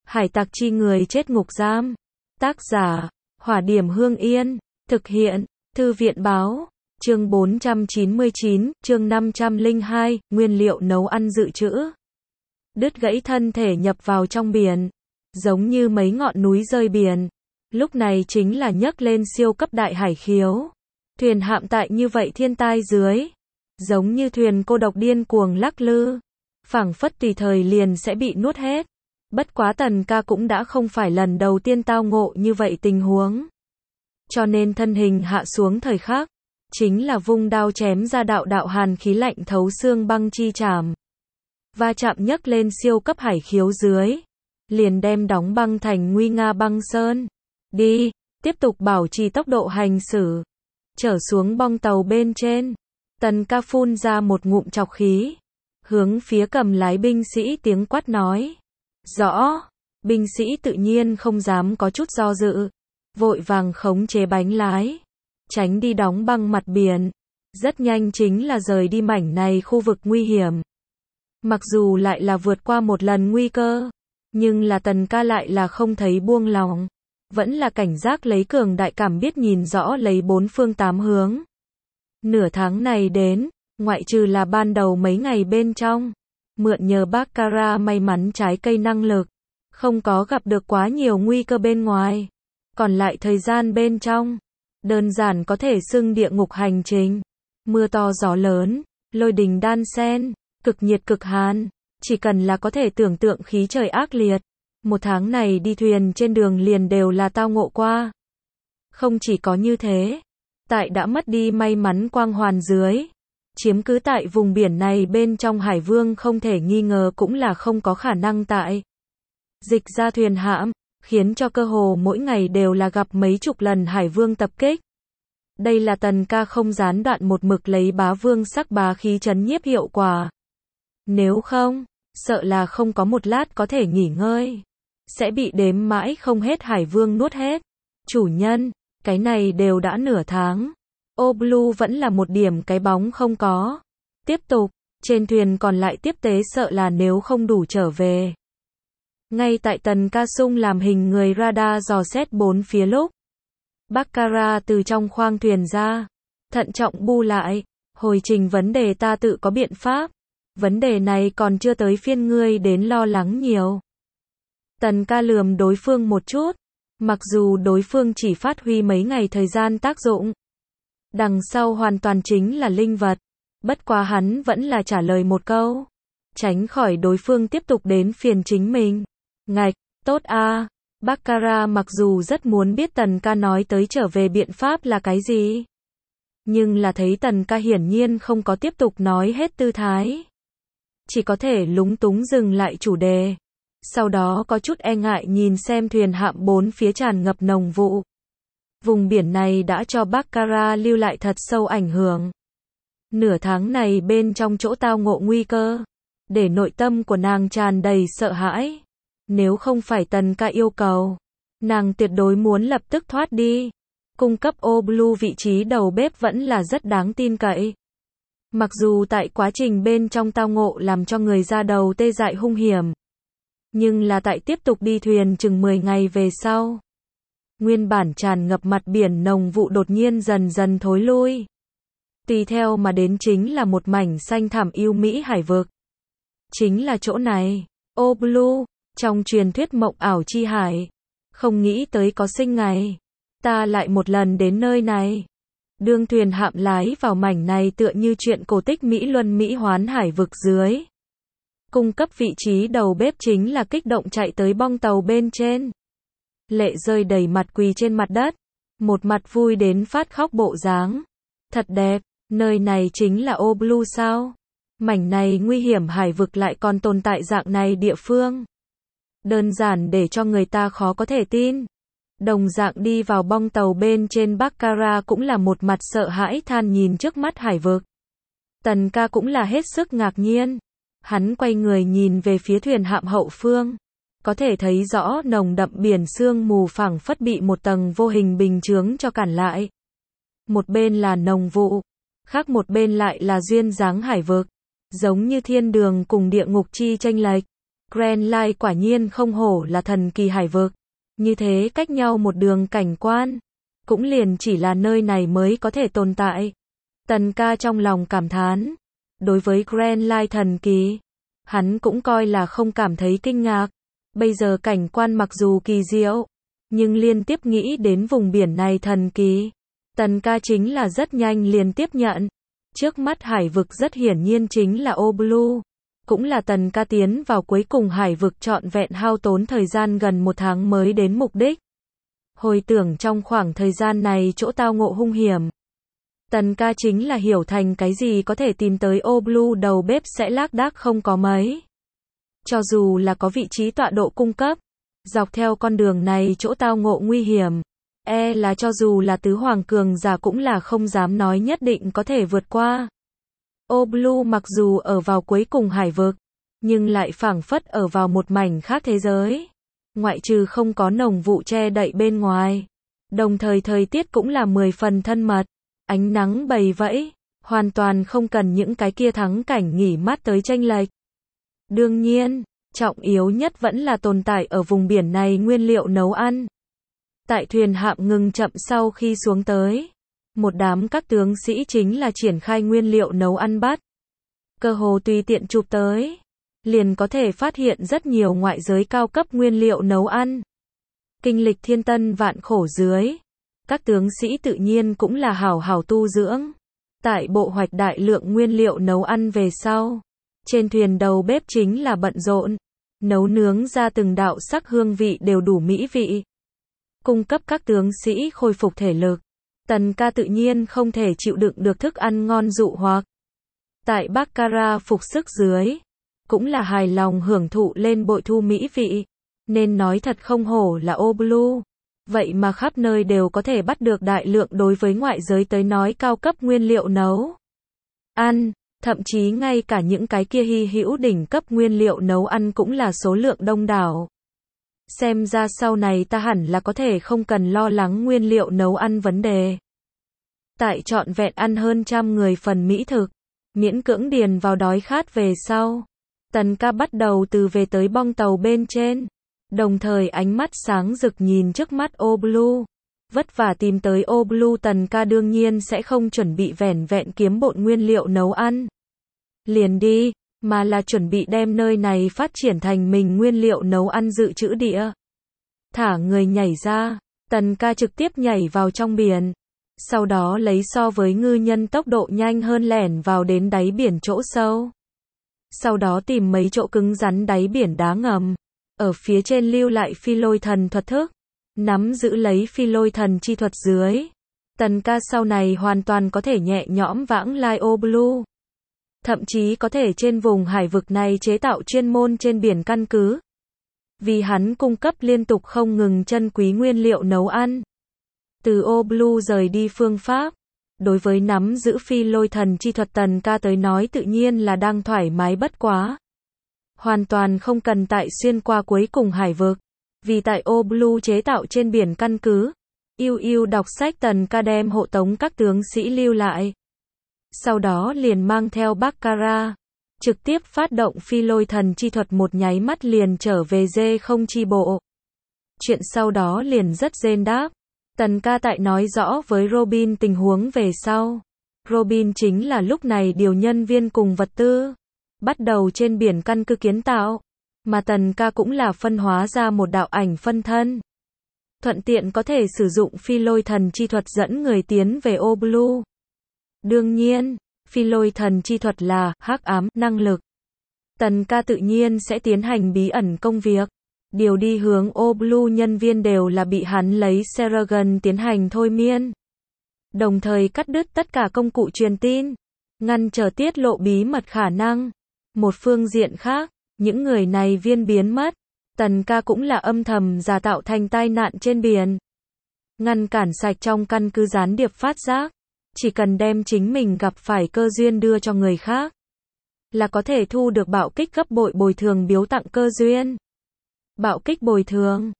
Hải tặc chi người chết ngục giam. Tác giả, Hỏa Điểm Hương Yên. Thực hiện, Thư viện Báo. Chương 499, chương 502, nguyên liệu nấu ăn dự trữ. Đứt gãy thân thể nhập vào trong biển. Giống như mấy ngọn núi rơi biển. Lúc này chính là nhấc lên siêu cấp đại hải khiếu. Thuyền hạm tại như vậy thiên tai dưới. Giống như thuyền cô độc điên cuồng lắc lư. Phảng phất tùy thời liền sẽ bị nuốt hết. Bất quá Tần ca cũng đã không phải lần đầu tiên tao ngộ như vậy tình huống. Cho nên thân hình hạ xuống thời khắc. Chính là vung đao chém ra đạo đạo hàn khí lạnh thấu xương băng chi chảm. Va chạm nhấc lên siêu cấp hải khiếu dưới. Liền đem đóng băng thành nguy nga băng sơn. Đi, tiếp tục bảo trì tốc độ hành xử. Trở xuống bong tàu bên trên. Tần ca phun ra một ngụm trọc khí. Hướng phía cầm lái binh sĩ tiếng quát nói. Rõ, binh sĩ tự nhiên không dám có chút do dự. Vội vàng khống chế bánh lái. Tránh đi đóng băng mặt biển. Rất nhanh chính là rời đi mảnh này khu vực nguy hiểm. Mặc dù lại là vượt qua một lần nguy cơ. Nhưng là Tần ca lại là không thấy buông lòng. Vẫn là cảnh giác lấy cường đại cảm biết nhìn rõ lấy bốn phương tám hướng. Nửa tháng này đến, ngoại trừ là ban đầu mấy ngày bên trong. Mượn nhờ Baccarat may mắn trái cây năng lực. Không có gặp được quá nhiều nguy cơ bên ngoài. Còn lại thời gian bên trong. Đơn giản có thể xưng địa ngục hành trình. Mưa to gió lớn, lôi đình đan xen, cực nhiệt cực hàn. Chỉ cần là có thể tưởng tượng khí trời ác liệt. Một tháng này đi thuyền trên đường liền đều là tao ngộ qua. Không chỉ có như thế. Tại đã mất đi may mắn quang hoàn dưới. Chiếm cứ tại vùng biển này bên trong Hải Vương không thể nghi ngờ cũng là không có khả năng tại. Dịch ra thuyền hãm, khiến cho cơ hồ mỗi ngày đều là gặp mấy chục lần Hải Vương tập kích. Đây là Tần ca không gián đoạn một mực lấy bá vương sắc bá khí trấn nhiếp hiệu quả. Nếu không, sợ là không có một lát có thể nghỉ ngơi. Sẽ bị đếm mãi không hết Hải Vương nuốt hết. Chủ nhân, cái này đều đã nửa tháng. Ô Blue vẫn là một điểm cái bóng không có. Tiếp tục, trên thuyền còn lại tiếp tế sợ là nếu không đủ trở về. Ngay tại Tần ca sung làm hình người radar dò xét bốn phía lúc. Baccarat từ trong khoang thuyền ra. Thận trọng bu lại. Hồi trình vấn đề ta tự có biện pháp. Vấn đề này còn chưa tới phiên ngươi đến lo lắng nhiều. Tần ca lườm đối phương một chút. Mặc dù đối phương chỉ phát huy mấy ngày thời gian tác dụng. Đằng sau hoàn toàn chính là linh vật. Bất quá hắn vẫn là trả lời một câu. Tránh khỏi đối phương tiếp tục đến phiền chính mình. Ngạch, tốt a. Baccarat mặc dù rất muốn biết Tần ca nói tới trở về biện pháp là cái gì. Nhưng là thấy Tần ca hiển nhiên không có tiếp tục nói hết tư thái. Chỉ có thể lúng túng dừng lại chủ đề. Sau đó có chút e ngại nhìn xem thuyền hạm bốn phía tràn ngập nồng vụ. Vùng biển này đã cho Baccarat lưu lại thật sâu ảnh hưởng. Nửa tháng này bên trong chỗ tao ngộ nguy cơ. Để nội tâm của nàng tràn đầy sợ hãi. Nếu không phải Tần ca yêu cầu. Nàng tuyệt đối muốn lập tức thoát đi. Cung cấp Ô Blue vị trí đầu bếp vẫn là rất đáng tin cậy. Mặc dù tại quá trình bên trong tao ngộ làm cho người ra đầu tê dại hung hiểm. Nhưng là tại tiếp tục đi thuyền chừng 10 ngày về sau. Nguyên bản tràn ngập mặt biển nồng vụ đột nhiên dần dần thối lui. Tùy theo mà đến chính là một mảnh xanh thẳm yêu mỹ hải vực. Chính là chỗ này, Ô Blue, trong truyền thuyết mộng ảo chi hải. Không nghĩ tới có sinh ngày. Ta lại một lần đến nơi này. Đương thuyền hạm lái vào mảnh này tựa như chuyện cổ tích Mỹ Luân Mỹ Hoán hải vực dưới. Cung cấp vị trí đầu bếp chính là kích động chạy tới bong tàu bên trên. Lệ rơi đầy mặt quỳ trên mặt đất. Một mặt vui đến phát khóc bộ dáng. Thật đẹp, nơi này chính là Ô Blue sao? Mảnh này nguy hiểm hải vực lại còn tồn tại dạng này địa phương. Đơn giản để cho người ta khó có thể tin. Đồng dạng đi vào bong tàu bên trên Baccarat cũng là một mặt sợ hãi than nhìn trước mắt hải vực. Tần ca cũng là hết sức ngạc nhiên. Hắn quay người nhìn về phía thuyền hạm hậu phương. Có thể thấy rõ nồng đậm biển sương mù phảng phất bị một tầng vô hình bình chướng cho cản lại. Một bên là nồng vụ, khác một bên lại là duyên dáng hải vực. Giống như thiên đường cùng địa ngục chi chênh lệch. Grand Line quả nhiên không hổ là thần kỳ hải vực. Như thế cách nhau một đường cảnh quan. Cũng liền chỉ là nơi này mới có thể tồn tại. Tần ca trong lòng cảm thán. Đối với Grand Line thần kỳ, hắn cũng coi là không cảm thấy kinh ngạc. Bây giờ cảnh quan mặc dù kỳ diệu, nhưng liên tiếp nghĩ đến vùng biển này thần kỳ. Tần ca chính là rất nhanh liền tiếp nhận. Trước mắt hải vực rất hiển nhiên chính là Ô Blue. Cũng là tần ca tiến vào cuối cùng hải vực trọn vẹn hao tốn thời gian gần 1 tháng mới đến mục đích. Hồi tưởng trong khoảng thời gian này chỗ tao ngộ hung hiểm. Tần ca chính là hiểu thành cái gì có thể tìm tới Ô Blue đầu bếp sẽ lác đác không có mấy. Cho dù là có vị trí tọa độ cung cấp, dọc theo con đường này chỗ tao ngộ nguy hiểm, là cho dù là tứ hoàng cường giả cũng là không dám nói nhất định có thể vượt qua. Ô Blue mặc dù ở vào cuối cùng hải vực, nhưng lại phảng phất ở vào một mảnh khác thế giới. Ngoại trừ không có nồng vụ che đậy bên ngoài. Đồng thời thời tiết cũng là 10 phần thân mật. Ánh nắng bầy vẫy, hoàn toàn không cần những cái kia thắng cảnh nghỉ mát tới chênh lệch. Đương nhiên, trọng yếu nhất vẫn là tồn tại ở vùng biển này nguyên liệu nấu ăn. Tại thuyền hạm ngừng chậm sau khi xuống tới, một đám các tướng sĩ chính là triển khai nguyên liệu nấu ăn bắt. Cơ hồ tùy tiện chụp tới, liền có thể phát hiện rất nhiều ngoại giới cao cấp nguyên liệu nấu ăn. Kinh lịch thiên tân vạn khổ dưới, các tướng sĩ tự nhiên cũng là hảo hảo tu dưỡng. Tại bộ hoạch đại lượng nguyên liệu nấu ăn về sau, trên thuyền đầu bếp chính là bận rộn, nấu nướng ra từng đạo sắc hương vị đều đủ mỹ vị. Cung cấp các tướng sĩ khôi phục thể lực. Tần ca tự nhiên không thể chịu đựng được thức ăn ngon dụ hoặc. Tại Baccarat phục sức dưới, cũng là hài lòng hưởng thụ lên bội thu mỹ vị. Nên nói thật không hổ là Ô Blue. Vậy mà khắp nơi đều có thể bắt được đại lượng đối với ngoại giới tới nói cao cấp nguyên liệu nấu ăn. Thậm chí ngay cả những cái kia hy hữu đỉnh cấp nguyên liệu nấu ăn cũng là số lượng đông đảo. Xem ra sau này ta hẳn là có thể không cần lo lắng nguyên liệu nấu ăn vấn đề. Tại trọn vẹn ăn hơn 100 người phần mỹ thực, miễn cưỡng điền vào đói khát về sau. Tần ca bắt đầu từ về tới bong tàu bên trên. Đồng thời ánh mắt sáng rực nhìn trước mắt Ô Blue. Vất vả tìm tới Ô Blue tần ca đương nhiên sẽ không chuẩn bị vẻn vẹn kiếm bộn nguyên liệu nấu ăn. Liền đi, mà là chuẩn bị đem nơi này phát triển thành mình nguyên liệu nấu ăn dự trữ địa. Thả người nhảy ra, tần ca trực tiếp nhảy vào trong biển. Sau đó lấy so với ngư nhân tốc độ nhanh hơn lẻn vào đến đáy biển chỗ sâu. Sau đó tìm mấy chỗ cứng rắn đáy biển đá ngầm. Ở phía trên lưu lại phi lôi thần thuật thức. Nắm giữ lấy phi lôi thần chi thuật dưới. Tần ca sau này hoàn toàn có thể nhẹ nhõm vãng lai Ô Blue. Thậm chí có thể trên vùng hải vực này chế tạo chuyên môn trên biển căn cứ. Vì hắn cung cấp liên tục không ngừng chân quý nguyên liệu nấu ăn. Từ Ô Blue rời đi phương pháp. Đối với nắm giữ phi lôi thần chi thuật tần ca tới nói tự nhiên là đang thoải mái bất quá. Hoàn toàn không cần tại xuyên qua cuối cùng hải vực. Vì tại Ô Blue chế tạo trên biển căn cứ. Yêu đọc sách tần ca đem hộ tống các tướng sĩ lưu lại. Sau đó liền mang theo Baccarat. Trực tiếp phát động phi lôi thần chi thuật một nháy mắt liền trở về dê không chi bộ. Chuyện sau đó liền rất rên đáp. Tần ca tại nói rõ với Robin tình huống về sau. Robin chính là lúc này điều nhân viên cùng vật tư. Bắt đầu trên biển căn cứ kiến tạo. Mà tần ca cũng là phân hóa ra một đạo ảnh phân thân. Thuận tiện có thể sử dụng phi lôi thần chi thuật dẫn người tiến về Ô Blue. Đương nhiên, phi lôi thần chi thuật là hắc ám năng lực. Tần ca tự nhiên sẽ tiến hành bí ẩn công việc. Điều đi hướng Ô Blue nhân viên đều là bị hắn lấy Seragon tiến hành thôi miên. Đồng thời cắt đứt tất cả công cụ truyền tin. Ngăn trở tiết lộ bí mật khả năng. Một phương diện khác, những người này viên biến mất. Tần ca cũng là âm thầm giả tạo thành tai nạn trên biển. Ngăn cản sạch trong căn cứ gián điệp phát giác. Chỉ cần đem chính mình gặp phải cơ duyên đưa cho người khác. Là có thể thu được bạo kích gấp bội bồi thường biếu tặng cơ duyên. Bạo kích bồi thường.